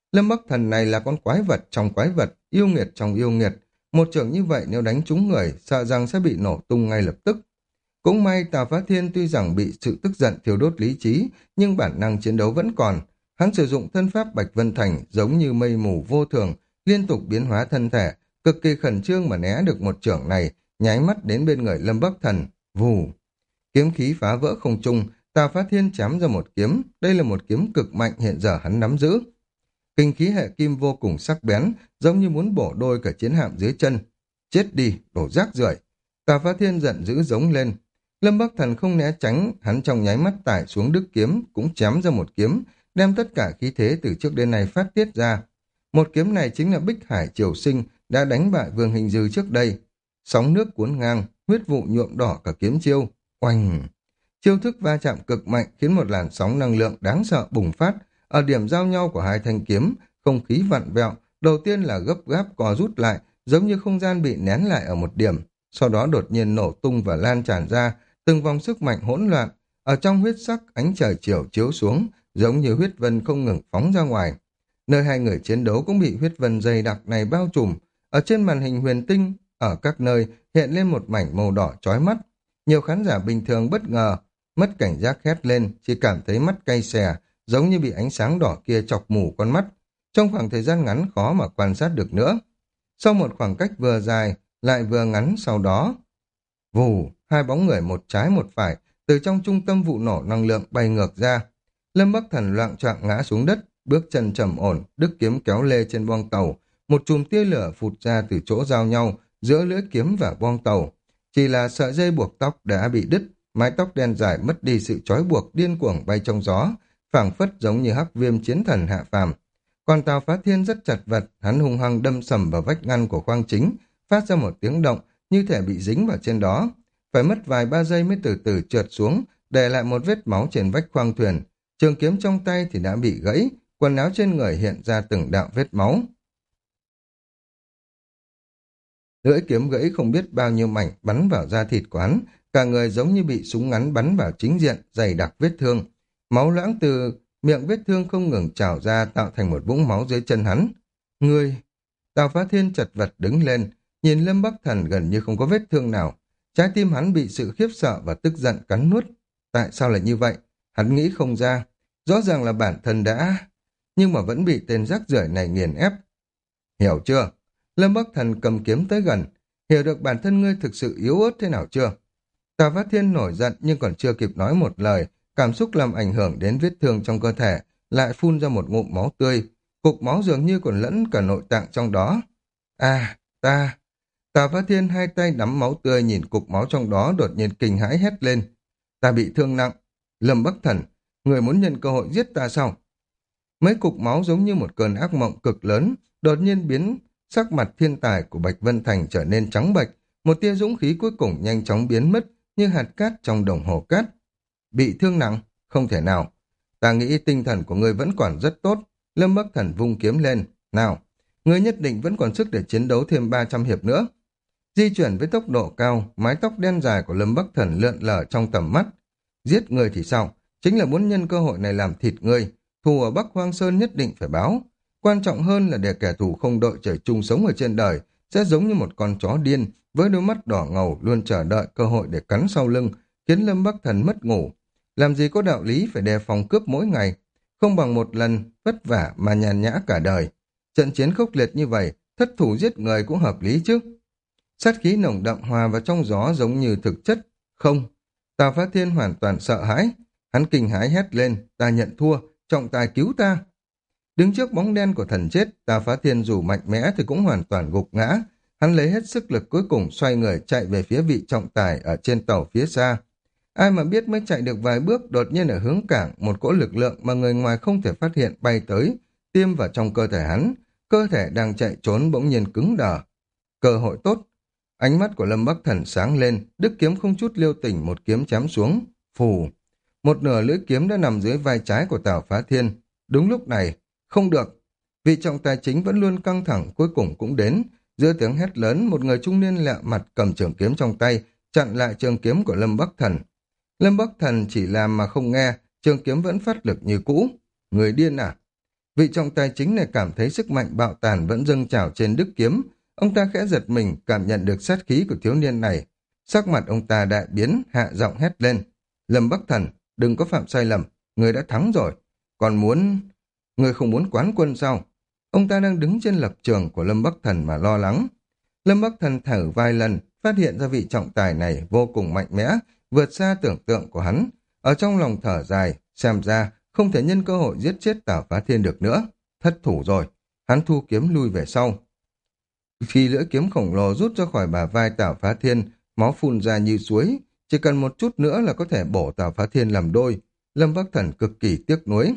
Lâm Bắc Thần này là con quái vật trong quái vật, yêu nghiệt trong yêu nghiệt. Một trường như vậy nếu đánh trúng người, sợ rằng sẽ bị nổ tung ngay lập tức. Cũng may Tào Phá Thiên tuy rằng bị sự tức giận thiêu đốt lý trí, nhưng bản năng chiến đấu vẫn còn. Hắn sử dụng thân pháp Bạch Vân Thành giống như mây mù vô thường, liên tục biến hóa thân thể, cực kỳ khẩn trương mà né được một chưởng này, nháy mắt đến bên người Lâm Bắc Thần, vù. Kiếm khí phá vỡ không trung, Tào Phá Thiên chém ra một kiếm, đây là một kiếm cực mạnh hiện giờ hắn nắm giữ. Kinh khí hệ kim vô cùng sắc bén, giống như muốn bổ đôi cả chiến hạm dưới chân. Chết đi, đổ rác rưởi. Tào Phá Thiên giận dữ giống lên. Lâm Bắc Thần không né tránh, hắn trong nháy mắt tải xuống đức kiếm, cũng chém ra một kiếm, đem tất cả khí thế từ trước đến nay phát tiết ra. Một kiếm này chính là Bích Hải Triều Sinh đã đánh bại Vương Hình Dư trước đây. Sóng nước cuốn ngang, huyết vụ nhuộm đỏ cả kiếm chiêu. Oanh! Chiêu thức va chạm cực mạnh khiến một làn sóng năng lượng đáng sợ bùng phát. Ở điểm giao nhau của hai thanh kiếm, không khí vặn vẹo, đầu tiên là gấp gáp co rút lại, giống như không gian bị nén lại ở một điểm. Sau đó đột nhiên nổ tung và lan tràn ra, từng vòng sức mạnh hỗn loạn. Ở trong huyết sắc, ánh trời chiều chiếu xuống, giống như huyết vân không ngừng phóng ra ngoài. Nơi hai người chiến đấu cũng bị huyết vân dày đặc này bao trùm. Ở trên màn hình huyền tinh, ở các nơi hiện lên một mảnh màu đỏ chói mắt. Nhiều khán giả bình thường bất ngờ, mất cảnh giác hét lên, chỉ cảm thấy mắt cay xè, giống như bị ánh sáng đỏ kia chọc mù con mắt. Trong khoảng thời gian ngắn khó mà quan sát được nữa. Sau một khoảng cách vừa dài, lại vừa ngắn sau đó. Vù, hai bóng người một trái một phải, từ trong trung tâm vụ nổ năng lượng bay ngược ra. Lâm Bắc Thần loạng choạng ngã xuống đất, bước chân trầm ổn, đức kiếm kéo lê trên boong tàu. Một chùm tia lửa phụt ra từ chỗ giao nhau, giữa lưỡi kiếm và boong tàu. Chỉ là sợi dây buộc tóc đã bị đứt, mái tóc đen dài mất đi sự trói buộc điên cuồng bay trong gió, phảng phất giống như hắc viêm chiến thần hạ phàm. Còn Tào Phá Thiên rất chật vật, hắn hung hăng đâm sầm vào vách ngăn của khoang chính, phát ra một tiếng động, như thể bị dính vào trên đó. Phải mất vài ba giây mới từ từ trượt xuống, để lại một vết máu trên vách khoang thuyền. Trường kiếm trong tay thì đã bị gãy, quần áo trên người hiện ra từng đạo vết máu. Lưỡi kiếm gãy không biết bao nhiêu mảnh bắn vào da thịt của hắn, cả người giống như bị súng ngắn bắn vào chính diện, dày đặc vết thương. Máu loãng từ miệng vết thương không ngừng trào ra tạo thành một vũng máu dưới chân hắn. Ngươi! Tào Phá Thiên chật vật đứng lên, nhìn Lâm Bắc Thần gần như không có vết thương nào. Trái tim hắn bị sự khiếp sợ và tức giận cắn nuốt. Tại sao lại như vậy? Hắn nghĩ không ra. Rõ ràng là bản thân đã... Nhưng mà vẫn bị tên rác rưởi này nghiền ép. Hiểu chưa? Lâm Bắc Thần cầm kiếm tới gần. Hiểu được bản thân ngươi thực sự yếu ớt thế nào chưa? Tào Phát Thiên nổi giận nhưng còn chưa kịp nói một lời. Cảm xúc làm ảnh hưởng đến vết thương trong cơ thể, lại phun ra một ngụm máu tươi. Cục máu dường như còn lẫn cả nội tạng trong đó. À, ta... Tào Phát Thiên hai tay nắm máu tươi nhìn cục máu trong đó đột nhiên kinh hãi hét lên. Ta bị thương nặng. Lâm Bắc Thần, người muốn nhân cơ hội giết ta sao? Mấy cục máu giống như một cơn ác mộng cực lớn, đột nhiên biến sắc mặt thiên tài của Bạch Vân Thành trở nên trắng bệch, một tia dũng khí cuối cùng nhanh chóng biến mất như hạt cát trong đồng hồ cát. Bị thương nặng? Không thể nào. Ta nghĩ tinh thần của ngươi vẫn còn rất tốt. Lâm Bắc Thần vung kiếm lên. Nào, ngươi nhất định vẫn còn sức để chiến đấu thêm ba trăm hiệp nữa. Di chuyển với tốc độ cao, mái tóc đen dài của Lâm Bắc Thần lượn lờ trong tầm mắt. Giết ngươi thì sao? Chính là muốn nhân cơ hội này làm thịt ngươi. Thù ở Bắc Hoang Sơn nhất định phải báo. Quan trọng hơn là để kẻ thù không đội trời chung sống ở trên đời, sẽ giống như một con chó điên, với đôi mắt đỏ ngầu luôn chờ đợi cơ hội để cắn sau lưng, khiến Lâm Bắc Thần mất ngủ. Làm gì có đạo lý phải đề phòng cướp mỗi ngày, không bằng một lần vất vả mà nhàn nhã cả đời. Trận chiến khốc liệt như vậy, thất thủ giết người cũng hợp lý chứ. Sát khí nồng đậm hòa vào trong gió giống như thực chất. Không, Tào Phát Thiên hoàn toàn sợ hãi. Hắn kinh hãi hét lên, ta nhận thua, trọng tài cứu ta. Đứng trước bóng đen của thần chết, Tào Phá Thiên dù mạnh mẽ thì cũng hoàn toàn gục ngã. Hắn lấy hết sức lực cuối cùng xoay người chạy về phía vị trọng tài ở trên tàu phía xa. Ai mà biết mới chạy được vài bước, đột nhiên ở hướng cảng, một cỗ lực lượng mà người ngoài không thể phát hiện bay tới, tiêm vào trong cơ thể hắn. Cơ thể đang chạy trốn bỗng nhiên cứng đờ. Cơ hội tốt. Ánh mắt của Lâm Bắc Thần sáng lên, đức kiếm không chút liêu tình một kiếm chém xuống. Phù. Một nửa lưỡi kiếm đã nằm dưới vai trái của Tào Phá Thiên. Đúng lúc này, không được. Vị trọng tài chính vẫn luôn căng thẳng cuối cùng cũng đến. Giữa tiếng hét lớn, một người trung niên lẹ mặt cầm trường kiếm trong tay, chặn lại trường kiếm của Lâm Bắc Thần. Lâm Bắc Thần chỉ làm mà không nghe, trường kiếm vẫn phát lực như cũ. Người điên à? Vị trọng tài chính này cảm thấy sức mạnh bạo tàn vẫn dâng trào trên đức kiếm. Ông ta khẽ giật mình, cảm nhận được sát khí của thiếu niên này. Sắc mặt ông ta đại biến, hạ giọng hét lên. Lâm Bắc Thần, đừng có phạm sai lầm, người đã thắng rồi. Còn muốn... Người không muốn quán quân sao? Ông ta đang đứng trên lập trường của Lâm Bắc Thần mà lo lắng. Lâm Bắc Thần thở vài lần, phát hiện ra vị trọng tài này vô cùng mạnh mẽ, vượt xa tưởng tượng của hắn. Ở trong lòng thở dài, xem ra không thể nhân cơ hội giết chết Tào Phá Thiên được nữa. Thất thủ rồi, hắn thu kiếm lui về sau. Khi lưỡi kiếm khổng lồ rút ra khỏi bả vai Tào Phá Thiên, máu phun ra như suối, chỉ cần một chút nữa là có thể bổ Tào Phá Thiên làm đôi. Lâm Bắc Thần cực kỳ tiếc nuối.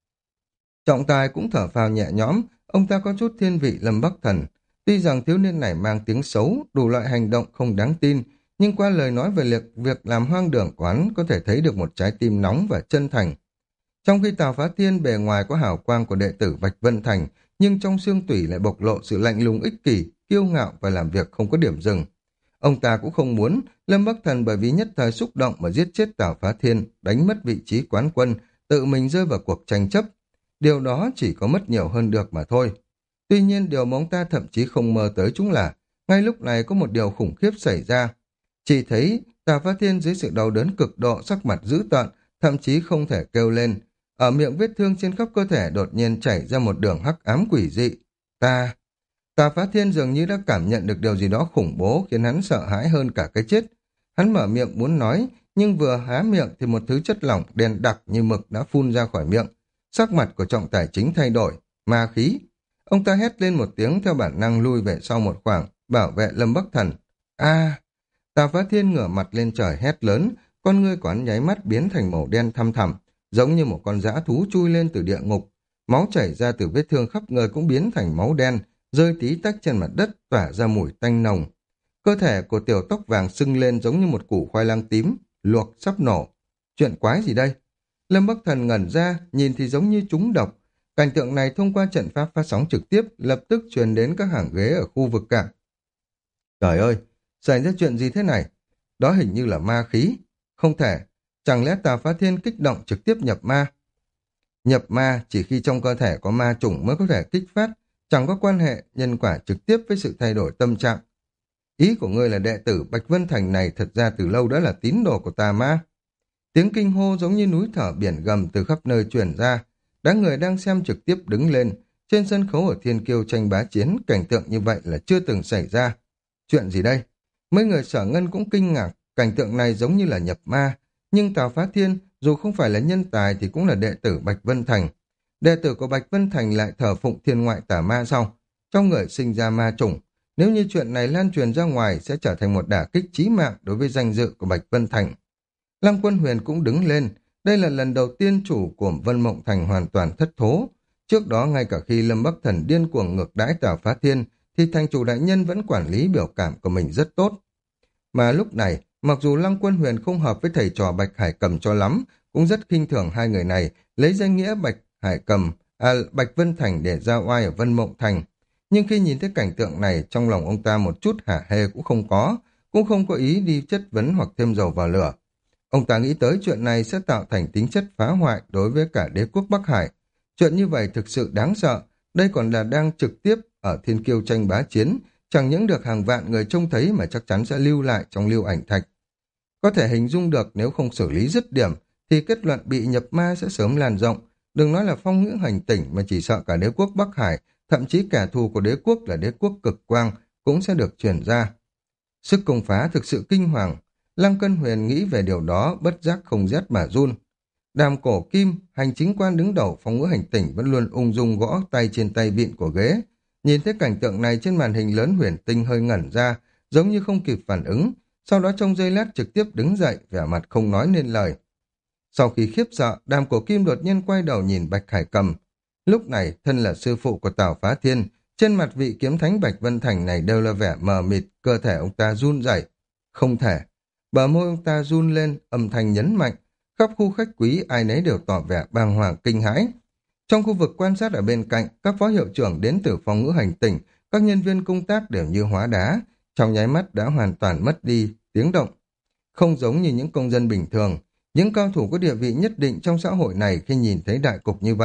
Trọng tài cũng thở phào nhẹ nhõm, ông ta có chút thiên vị Lâm Bắc Thần. Tuy rằng thiếu niên này mang tiếng xấu, đủ loại hành động không đáng tin, nhưng qua lời nói về việc, việc làm hoang đường của hắn có thể thấy được một trái tim nóng và chân thành. Trong khi Tào Phá Thiên bề ngoài có hào quang của đệ tử Bạch Vân Thành, nhưng trong xương tủy lại bộc lộ sự lạnh lùng ích kỷ, kiêu ngạo và làm việc không có điểm dừng. Ông ta cũng không muốn Lâm Bắc Thần bởi vì nhất thời xúc động mà giết chết Tào Phá Thiên, đánh mất vị trí quán quân, tự mình rơi vào cuộc tranh chấp. Điều đó chỉ có mất nhiều hơn được mà thôi. Tuy nhiên điều mà ông ta thậm chí không mơ tới chúng là ngay lúc này có một điều khủng khiếp xảy ra. Chỉ thấy Tào Phá Thiên dưới sự đau đớn cực độ, sắc mặt dữ tợn, thậm chí không thể kêu lên. Ở miệng vết thương trên khắp cơ thể đột nhiên chảy ra một đường hắc ám quỷ dị. Ta... Tào Phá Thiên dường như đã cảm nhận được điều gì đó khủng bố khiến hắn sợ hãi hơn cả cái chết. Hắn mở miệng muốn nói, nhưng vừa há miệng thì một thứ chất lỏng đen đặc như mực đã phun ra khỏi miệng. Sắc mặt của trọng tài chính thay đổi, ma khí. Ông ta hét lên một tiếng theo bản năng lui về sau một khoảng, bảo vệ Lâm Bắc Thần. A! Tào Phá Thiên ngửa mặt lên trời hét lớn, con ngươi của hắn nháy mắt biến thành màu đen thăm thẳm, giống như một con dã thú chui lên từ địa ngục. Máu chảy ra từ vết thương khắp người cũng biến thành máu đen, rơi tí tách trên mặt đất tỏa ra mùi tanh nồng. Cơ thể của tiểu tóc vàng sưng lên giống như một củ khoai lang tím, luộc sắp nổ. Chuyện quái gì đây? Lâm Bắc Thần ngẩn ra, nhìn thì giống như trúng độc. Cảnh tượng này thông qua trận pháp phát sóng trực tiếp lập tức truyền đến các hàng ghế ở khu vực cảng. Trời ơi, xảy ra chuyện gì thế này? Đó hình như là ma khí. Không thể, chẳng lẽ Tào Phá Thiên kích động trực tiếp nhập ma? Nhập ma chỉ khi trong cơ thể có ma chủng mới có thể kích phát, chẳng có quan hệ nhân quả trực tiếp với sự thay đổi tâm trạng. Ý của ngươi là đệ tử Bạch Vân Thành này thật ra từ lâu đã là tín đồ của tà ma. Tiếng kinh hô giống như núi thở biển gầm từ khắp nơi truyền ra. Đám người đang xem trực tiếp đứng lên. Trên sân khấu ở Thiên Kiêu tranh bá chiến, cảnh tượng như vậy là chưa từng xảy ra. Chuyện gì đây? Mấy người Sở Ngân cũng kinh ngạc, cảnh tượng này giống như là nhập ma. Nhưng Tào Phá Thiên, dù không phải là nhân tài thì cũng là đệ tử Bạch Vân Thành. Đệ tử của Bạch Vân Thành lại thờ phụng thiên ngoại tà ma sao? Trong người sinh ra ma chủng. Nếu như chuyện này lan truyền ra ngoài sẽ trở thành một đả kích chí mạng đối với danh dự của Bạch Vân Thành. Lăng Quân Huyền cũng đứng lên. Đây là lần đầu tiên chủ của Vân Mộng Thành hoàn toàn thất thố. Trước đó ngay cả khi Lâm Bắc Thần điên cuồng ngược đãi Tào Phá Thiên thì thành chủ đại nhân vẫn quản lý biểu cảm của mình rất tốt. Mà lúc này, mặc dù Lăng Quân Huyền không hợp với thầy trò Bạch Hải Cầm cho lắm, cũng rất khinh thường hai người này, lấy danh nghĩa Bạch Hải Cầm, à, Bạch Vân Thành để giao oai ở Vân Mộng Thành. Nhưng khi nhìn thấy cảnh tượng này, trong lòng ông ta một chút hả hê cũng không có, cũng không có ý đi chất vấn hoặc thêm dầu vào lửa. Ông ta nghĩ tới chuyện này sẽ tạo thành tính chất phá hoại đối với cả đế quốc Bắc Hải. Chuyện như vậy thực sự đáng sợ, đây còn là đang trực tiếp ở Thiên Kiêu tranh bá chiến, chẳng những được hàng vạn người trông thấy mà chắc chắn sẽ lưu lại trong lưu ảnh thạch. Có thể hình dung được nếu không xử lý dứt điểm, thì kết luận bị nhập ma sẽ sớm lan rộng. Đừng nói là phong ngữ hành tỉnh mà chỉ sợ cả đế quốc Bắc Hải, thậm chí kẻ thù của đế quốc là đế quốc cực quang cũng sẽ được truyền ra. Sức công phá thực sự kinh hoàng. Lăng Cân Huyền nghĩ về điều đó bất giác không rét mà run. Đàm Cổ Kim, hành chính quan đứng đầu phong ngữ hành tỉnh vẫn luôn ung dung gõ tay trên tay vịn của ghế. Nhìn thấy cảnh tượng này trên màn hình lớn huyền tinh hơi ngẩn ra, giống như không kịp phản ứng, sau đó trong giây lát trực tiếp đứng dậy, vẻ mặt không nói nên lời. Sau khi khiếp sợ, Đàm Cổ Kim đột nhiên quay đầu nhìn Bạch Hải Cầm. Lúc này, thân là sư phụ của Tào Phá Thiên, trên mặt vị kiếm thánh Bạch Vân Thành này đều là vẻ mờ mịt, cơ thể ông ta run rẩy. Không thể. Bờ môi ông ta run lên, âm thanh nhấn mạnh, khắp khu khách quý ai nấy đều tỏ vẻ bàng hoàng kinh hãi. Trong khu vực quan sát ở bên cạnh, các phó hiệu trưởng đến từ phòng ngữ hành tỉnh, các nhân viên công tác đều như hóa đá, trong nháy mắt đã hoàn toàn mất đi tiếng động. Không giống như những công dân bình thường, những cao thủ có địa vị nhất định trong xã hội này khi nhìn thấy đại cục như vậy,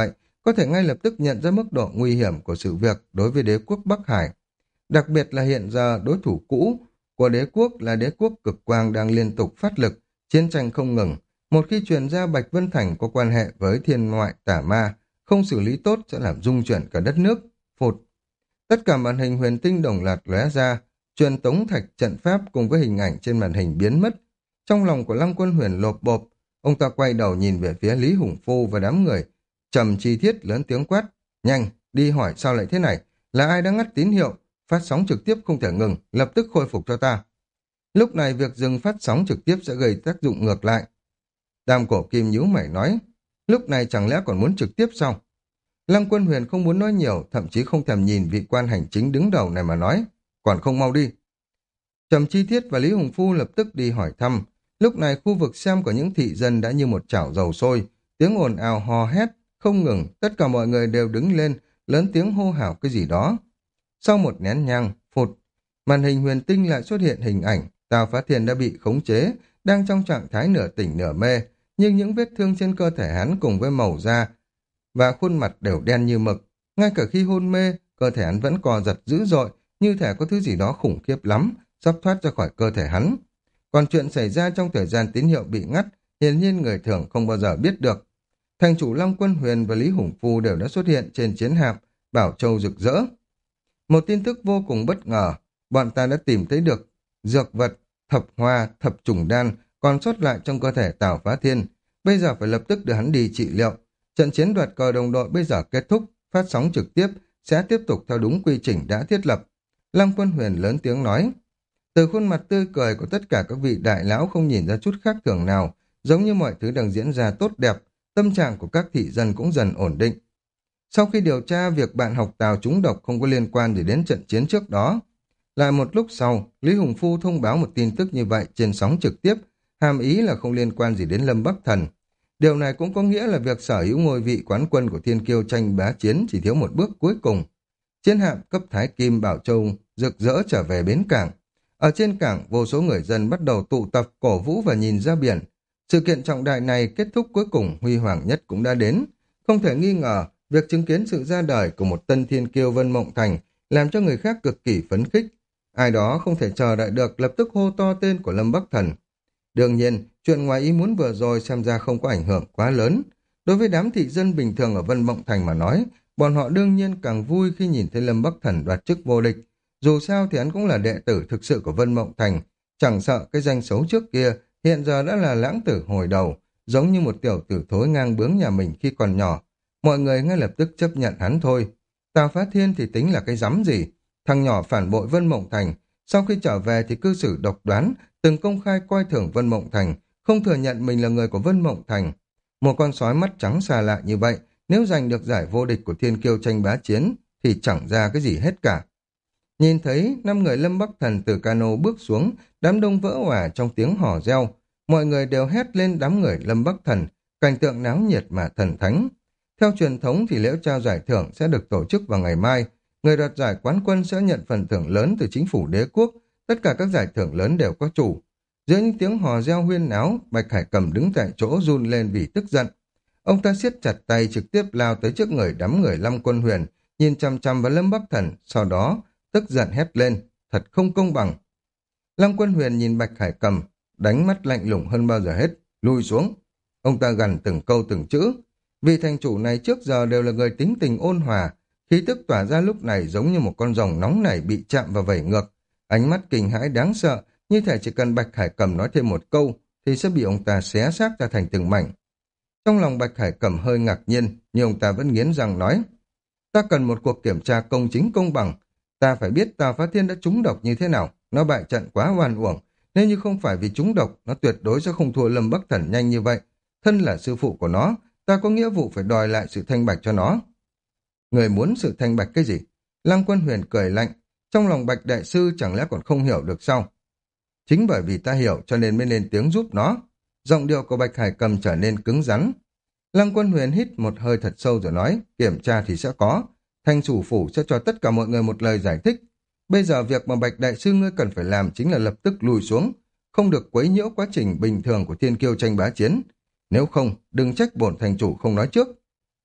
có thể ngay lập tức nhận ra mức độ nguy hiểm của sự việc đối với đế quốc Bắc Hải. Đặc biệt là hiện giờ đối thủ cũ của đế quốc là đế quốc cực quang đang liên tục phát lực, chiến tranh không ngừng. Một khi truyền ra Bạch Vân Thành có quan hệ với thiên ngoại tả ma, không xử lý tốt sẽ làm rung chuyển cả đất nước. Phụt. Tất cả màn hình huyền tinh đồng loạt lóe ra, truyền tống thạch trận pháp cùng với hình ảnh trên màn hình biến mất. Trong lòng của Lăng Quân Huyền lộp bộp, ông ta quay đầu nhìn về phía Lý Hùng Phu và đám người, trầm chi thiết lớn tiếng quát, nhanh, đi hỏi sao lại thế này, là ai đã ngắt tín hiệu, phát sóng trực tiếp không thể ngừng, lập tức khôi phục cho ta. Lúc này việc dừng phát sóng trực tiếp sẽ gây tác dụng ngược lại. Đàm Cổ Kim nhíu mày nói, lúc này chẳng lẽ còn muốn trực tiếp sao? Lăng Quân Huyền không muốn nói nhiều, thậm chí không thèm nhìn vị quan hành chính đứng đầu này mà nói, còn không mau đi. Trầm Chi Thiết và Lý Hùng Phu lập tức đi hỏi thăm. Lúc này khu vực xem của những thị dân đã như một chảo dầu sôi, tiếng ồn ào hò hét, không ngừng, tất cả mọi người đều đứng lên, lớn tiếng hô hào cái gì đó. Sau một nén nhang, phụt, màn hình huyền tinh lại xuất hiện hình ảnh, Tào Phá Thiên đã bị khống chế, đang trong trạng thái nửa tỉnh nửa mê, nhưng những vết thương trên cơ thể hắn cùng với màu da và khuôn mặt đều đen như mực. Ngay cả khi hôn mê, cơ thể hắn vẫn cò giật dữ dội, như thể có thứ gì đó khủng khiếp lắm, sắp thoát ra khỏi cơ thể hắn. Còn chuyện xảy ra trong thời gian tín hiệu bị ngắt, hiển nhiên người thường không bao giờ biết được. Thành chủ Long Quân Huyền và Lý Hùng Phu đều đã xuất hiện trên chiến hạm Bảo Châu rực rỡ. Một tin tức vô cùng bất ngờ, bọn ta đã tìm thấy được dược vật, thập hoa, thập trùng đan còn sót lại trong cơ thể Tào Phá Thiên. Bây giờ phải lập tức đưa hắn đi trị liệu. Trận chiến đoạt cờ đồng đội bây giờ kết thúc, phát sóng trực tiếp sẽ tiếp tục theo đúng quy trình đã thiết lập. Lăng Quân Huyền lớn tiếng nói. Từ khuôn mặt tươi cười của tất cả các vị đại lão không nhìn ra chút khác thường nào, giống như mọi thứ đang diễn ra tốt đẹp, tâm trạng của các thị dân cũng dần ổn định. Sau khi điều tra việc bạn học Tào trúng độc không có liên quan gì đến trận chiến trước đó, lại một lúc sau, Lý Hùng Phu thông báo một tin tức như vậy trên sóng trực tiếp, hàm ý là không liên quan gì đến Lâm Bắc Thần. Điều này cũng có nghĩa là việc sở hữu ngôi vị quán quân của Thiên Kiêu tranh bá chiến chỉ thiếu một bước cuối cùng. Chiến hạm cấp Thái Kim Bảo Châu rực rỡ trở về bến cảng. Ở trên cảng, vô số người dân bắt đầu tụ tập cổ vũ và nhìn ra biển. Sự kiện trọng đại này kết thúc cuối cùng huy hoàng nhất cũng đã đến. Không thể nghi ngờ, việc chứng kiến sự ra đời của một tân thiên kiêu Vân Mộng Thành làm cho người khác cực kỳ phấn khích. Ai đó không thể chờ đợi được lập tức hô to tên của Lâm Bắc Thần. Đương nhiên, chuyện ngoài ý muốn vừa rồi xem ra không có ảnh hưởng quá lớn. Đối với đám thị dân bình thường ở Vân Mộng Thành mà nói, bọn họ đương nhiên càng vui khi nhìn thấy Lâm Bắc Thần đoạt chức vô địch. Dù sao thì hắn cũng là đệ tử thực sự của Vân Mộng Thành, chẳng sợ cái danh xấu trước kia, hiện giờ đã là lãng tử hồi đầu, giống như một tiểu tử thối ngang bướng nhà mình khi còn nhỏ. Mọi người ngay lập tức chấp nhận hắn thôi. Tào Phá Thiên thì tính là cái rắm gì? Thằng nhỏ phản bội Vân Mộng Thành, sau khi trở về thì cư xử độc đoán, từng công khai coi thường Vân Mộng Thành, không thừa nhận mình là người của Vân Mộng Thành. Một con sói mắt trắng xa lạ như vậy, nếu giành được giải vô địch của Thiên Kiêu tranh bá chiến, thì chẳng ra cái gì hết cả. Nhìn thấy năm người Lâm Bắc Thần từ cano bước xuống, đám đông vỡ òa trong tiếng hò reo. Mọi người đều hét lên đám người Lâm Bắc Thần, cảnh tượng náo nhiệt mà thần thánh. Theo truyền thống thì lễ trao giải thưởng sẽ được tổ chức vào ngày mai. Người đoạt giải quán quân sẽ nhận phần thưởng lớn từ chính phủ đế quốc. Tất cả các giải thưởng lớn đều có chủ. Giữa những tiếng hò reo huyên náo, Bạch Hải Cầm đứng tại chỗ run lên vì tức giận. Ông ta siết chặt tay trực tiếp lao tới trước người đám người Lâm Quân Huyền, nhìn chăm chăm vào Lâm Bắc Thần, sau đó tức giận hét lên, thật không công bằng. Lâm Quân Huyền nhìn Bạch Hải Cầm, đánh mắt lạnh lùng hơn bao giờ hết, lùi xuống. Ông ta gằn từng câu từng chữ. Vị thành chủ này trước giờ đều là người tính tình ôn hòa, khí tức tỏa ra lúc này giống như một con rồng nóng nảy bị chạm vào vẩy ngược. Ánh mắt kinh hãi đáng sợ, như thể chỉ cần Bạch Hải Cầm nói thêm một câu thì sẽ bị ông ta xé xác ra thành từng mảnh. Trong lòng Bạch Hải Cầm hơi ngạc nhiên, nhưng ông ta vẫn nghiến răng nói, ta cần một cuộc kiểm tra công chính công bằng. Ta phải biết Tào Phá Thiên đã trúng độc như thế nào, nó bại trận quá oan uổng. Nếu như không phải vì trúng độc, nó tuyệt đối sẽ không thua Lâm Bắc Thần nhanh như vậy. Thân là sư phụ của nó, ta có nghĩa vụ phải đòi lại sự thanh bạch cho nó. Người muốn sự thanh bạch cái gì? Lăng Quân Huyền cười lạnh, trong lòng Bạch Đại Sư chẳng lẽ còn không hiểu được sao? Chính bởi vì ta hiểu cho nên mới lên tiếng giúp nó. Giọng điệu của Bạch Hải Cầm trở nên cứng rắn. Lăng Quân Huyền hít một hơi thật sâu rồi nói, kiểm tra thì sẽ có. Thanh chủ phủ sẽ cho tất cả mọi người một lời giải thích. Bây giờ việc mà Bạch Đại Sư ngươi cần phải làm chính là lập tức lùi xuống, không được quấy nhiễu quá trình bình thường của Thiên Kiêu tranh bá chiến. Nếu không, đừng trách bổn thành chủ không nói trước.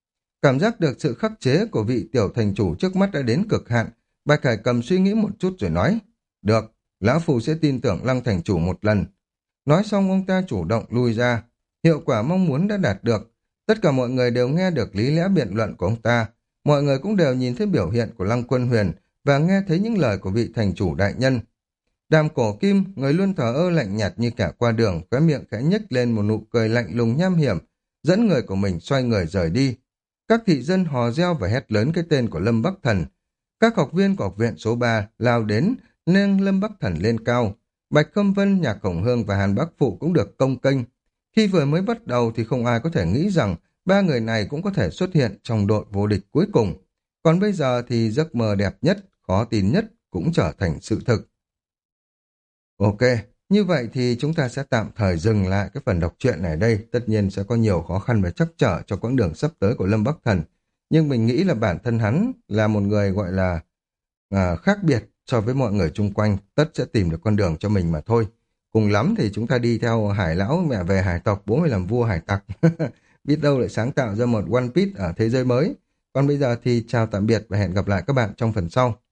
Cảm giác được sự khắc chế của vị tiểu thành chủ trước mắt đã đến cực hạn. Bạch Hải Cầm suy nghĩ một chút rồi nói, được, Lão Phu sẽ tin tưởng Lăng thành chủ một lần. Nói xong ông ta chủ động lui ra. Hiệu quả mong muốn đã đạt được. Tất cả mọi người đều nghe được lý lẽ biện luận của ông ta. Mọi người cũng đều nhìn thấy biểu hiện của Lăng Quân Huyền và nghe thấy những lời của vị thành chủ đại nhân. Đàm Cổ Kim, người luôn thờ ơ lạnh nhạt như cả qua đường, khóe miệng khẽ nhếch lên một nụ cười lạnh lùng nham hiểm, dẫn người của mình xoay người rời đi. Các thị dân hò reo và hét lớn cái tên của Lâm Bắc Thần. Các học viên của học viện số ba lao đến, nâng Lâm Bắc Thần lên cao. Bạch Khâm Vân, Nhạc Khổng Hương và Hàn Bắc Phụ cũng được công kênh. Khi vừa mới bắt đầu thì không ai có thể nghĩ rằng ba người này cũng có thể xuất hiện trong đội vô địch cuối cùng. Còn bây giờ thì giấc mơ đẹp nhất, khó tin nhất cũng trở thành sự thực. Ok, như vậy thì chúng ta sẽ tạm thời dừng lại cái phần đọc truyện này đây. Tất nhiên sẽ có nhiều khó khăn và trắc trở cho quãng đường sắp tới của Lâm Bắc Thần. Nhưng mình nghĩ là bản thân hắn là một người gọi là à, khác biệt so với mọi người chung quanh. Tất sẽ tìm được con đường cho mình mà thôi. Cùng lắm thì chúng ta đi theo Hải Lão mẹ về hải tộc, bố mới làm vua hải tặc. Biết đâu lại sáng tạo ra một One Piece ở thế giới mới. Còn bây giờ thì chào tạm biệt và hẹn gặp lại các bạn trong phần sau.